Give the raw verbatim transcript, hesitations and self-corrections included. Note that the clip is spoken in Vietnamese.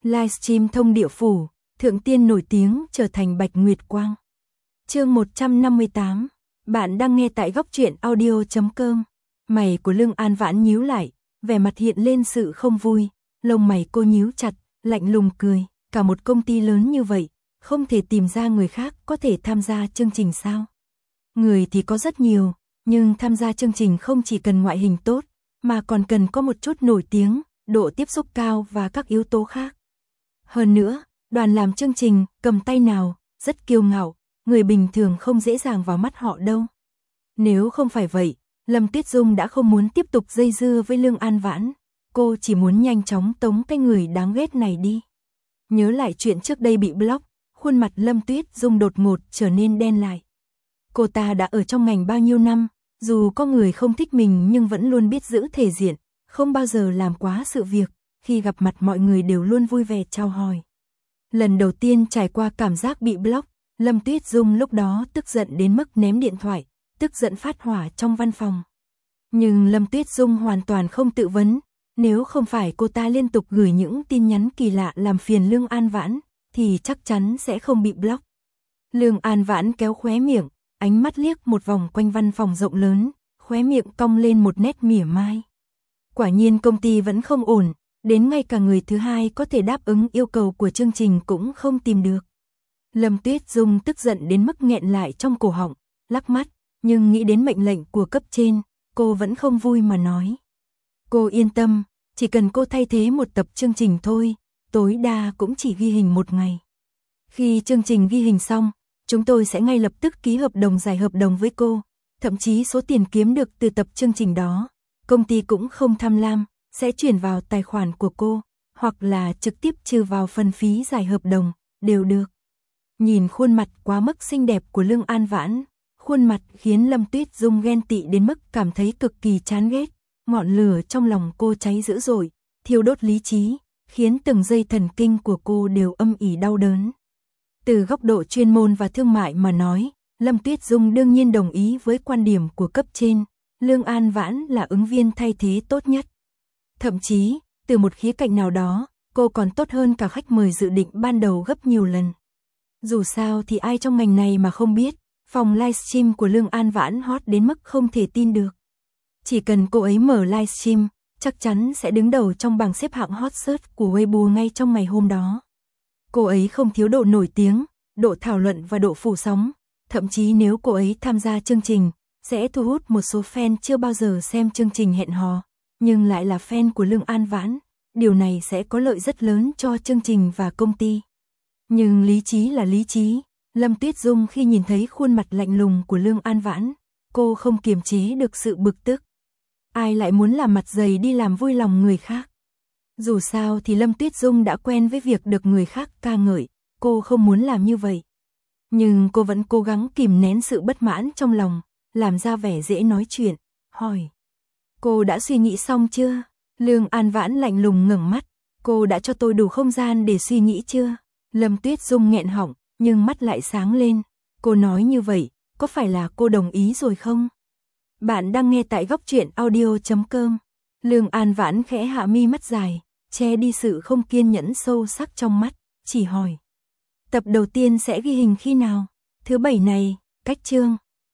Livestream thông địa phủ, thượng tiên nổi tiếng trở thành Bạch Nguyệt Quang. Chương một trăm năm mươi tám. Bạn đang nghe tại góc truyện audio chấm com. Mày của Lương An Vãn nhíu lại, vẻ mặt hiện lên sự không vui, lông mày cô nhíu chặt, lạnh lùng cười, cả một công ty lớn như vậy, không thể tìm ra người khác có thể tham gia chương trình sao? Người thì có rất nhiều, nhưng tham gia chương trình không chỉ cần ngoại hình tốt, mà còn cần có một chút nổi tiếng, độ tiếp xúc cao và các yếu tố khác. Hơn nữa, đoàn làm chương trình, cầm tay nào, rất kiêu ngạo, người bình thường không dễ dàng vào mắt họ đâu. Nếu không phải vậy, Lâm Tuyết Dung đã không muốn tiếp tục dây dưa với Lương An Vãn, cô chỉ muốn nhanh chóng tống cái người đáng ghét này đi. Nhớ lại chuyện trước đây bị block, khuôn mặt Lâm Tuyết Dung đột ngột trở nên đen lại. Cô ta đã ở trong ngành bao nhiêu năm, dù có người không thích mình nhưng vẫn luôn biết giữ thể diện, không bao giờ làm quá sự việc, khi gặp mặt mọi người đều luôn vui vẻ chào hỏi. Lần đầu tiên trải qua cảm giác bị block, Lâm Tuyết Dung lúc đó tức giận đến mức ném điện thoại, tức giận phát hỏa trong văn phòng. Nhưng Lâm Tuyết Dung hoàn toàn không tự vấn, nếu không phải cô ta liên tục gửi những tin nhắn kỳ lạ làm phiền Lương An Vãn, thì chắc chắn sẽ không bị block. Lương An Vãn kéo khóe miệng, ánh mắt liếc một vòng quanh văn phòng rộng lớn, khóe miệng cong lên một nét mỉa mai. Quả nhiên công ty vẫn không ổn, đến ngay cả người thứ hai có thể đáp ứng yêu cầu của chương trình cũng không tìm được. Lâm Tuyết Dung tức giận đến mức nghẹn lại trong cổ họng, lắc mắt, nhưng nghĩ đến mệnh lệnh của cấp trên, cô vẫn không vui mà nói. Cô yên tâm, chỉ cần cô thay thế một tập chương trình thôi, tối đa cũng chỉ ghi hình một ngày. Khi chương trình ghi hình xong, chúng tôi sẽ ngay lập tức ký hợp đồng dài hợp đồng với cô, thậm chí số tiền kiếm được từ tập chương trình đó, công ty cũng không tham lam, sẽ chuyển vào tài khoản của cô, hoặc là trực tiếp trừ vào phần phí dài hợp đồng, đều được. Nhìn khuôn mặt quá mức xinh đẹp của Lương An Vãn, khuôn mặt khiến Lâm Tuyết Dung ghen tị đến mức cảm thấy cực kỳ chán ghét, ngọn lửa trong lòng cô cháy dữ dội, thiêu đốt lý trí, khiến từng dây thần kinh của cô đều âm ỉ đau đớn. Từ góc độ chuyên môn và thương mại mà nói, Lâm Tuyết Dung đương nhiên đồng ý với quan điểm của cấp trên, Lương An Vãn là ứng viên thay thế tốt nhất. Thậm chí, từ một khía cạnh nào đó, cô còn tốt hơn cả khách mời dự định ban đầu gấp nhiều lần. Dù sao thì ai trong ngành này mà không biết, phòng livestream của Lương An Vãn hot đến mức không thể tin được. Chỉ cần cô ấy mở livestream, chắc chắn sẽ đứng đầu trong bảng xếp hạng hot search của Weibo ngay trong ngày hôm đó. Cô ấy không thiếu độ nổi tiếng, độ thảo luận và độ phủ sóng, thậm chí nếu cô ấy tham gia chương trình, sẽ thu hút một số fan chưa bao giờ xem chương trình hẹn hò, nhưng lại là fan của Lương An Vãn, điều này sẽ có lợi rất lớn cho chương trình và công ty. Nhưng lý trí là lý trí, Lâm Tuyết Dung khi nhìn thấy khuôn mặt lạnh lùng của Lương An Vãn, cô không kiềm chế được sự bực tức. Ai lại muốn làm mặt dày đi làm vui lòng người khác? Dù sao thì Lâm Tuyết Dung đã quen với việc được người khác ca ngợi, cô không muốn làm như vậy. Nhưng cô vẫn cố gắng kìm nén sự bất mãn trong lòng, làm ra vẻ dễ nói chuyện, hỏi. Cô đã suy nghĩ xong chưa? Lương An Vãn lạnh lùng ngẩng mắt, cô đã cho tôi đủ không gian để suy nghĩ chưa? Lâm Tuyết Dung nghẹn họng, nhưng mắt lại sáng lên. Cô nói như vậy, có phải là cô đồng ý rồi không? Bạn đang nghe tại góc truyện audio chấm com. Lương An Vãn khẽ hạ mi mắt dài, che đi sự không kiên nhẫn sâu sắc trong mắt, chỉ hỏi. Tập đầu tiên sẽ ghi hình khi nào? Thứ bảy này, cách chương.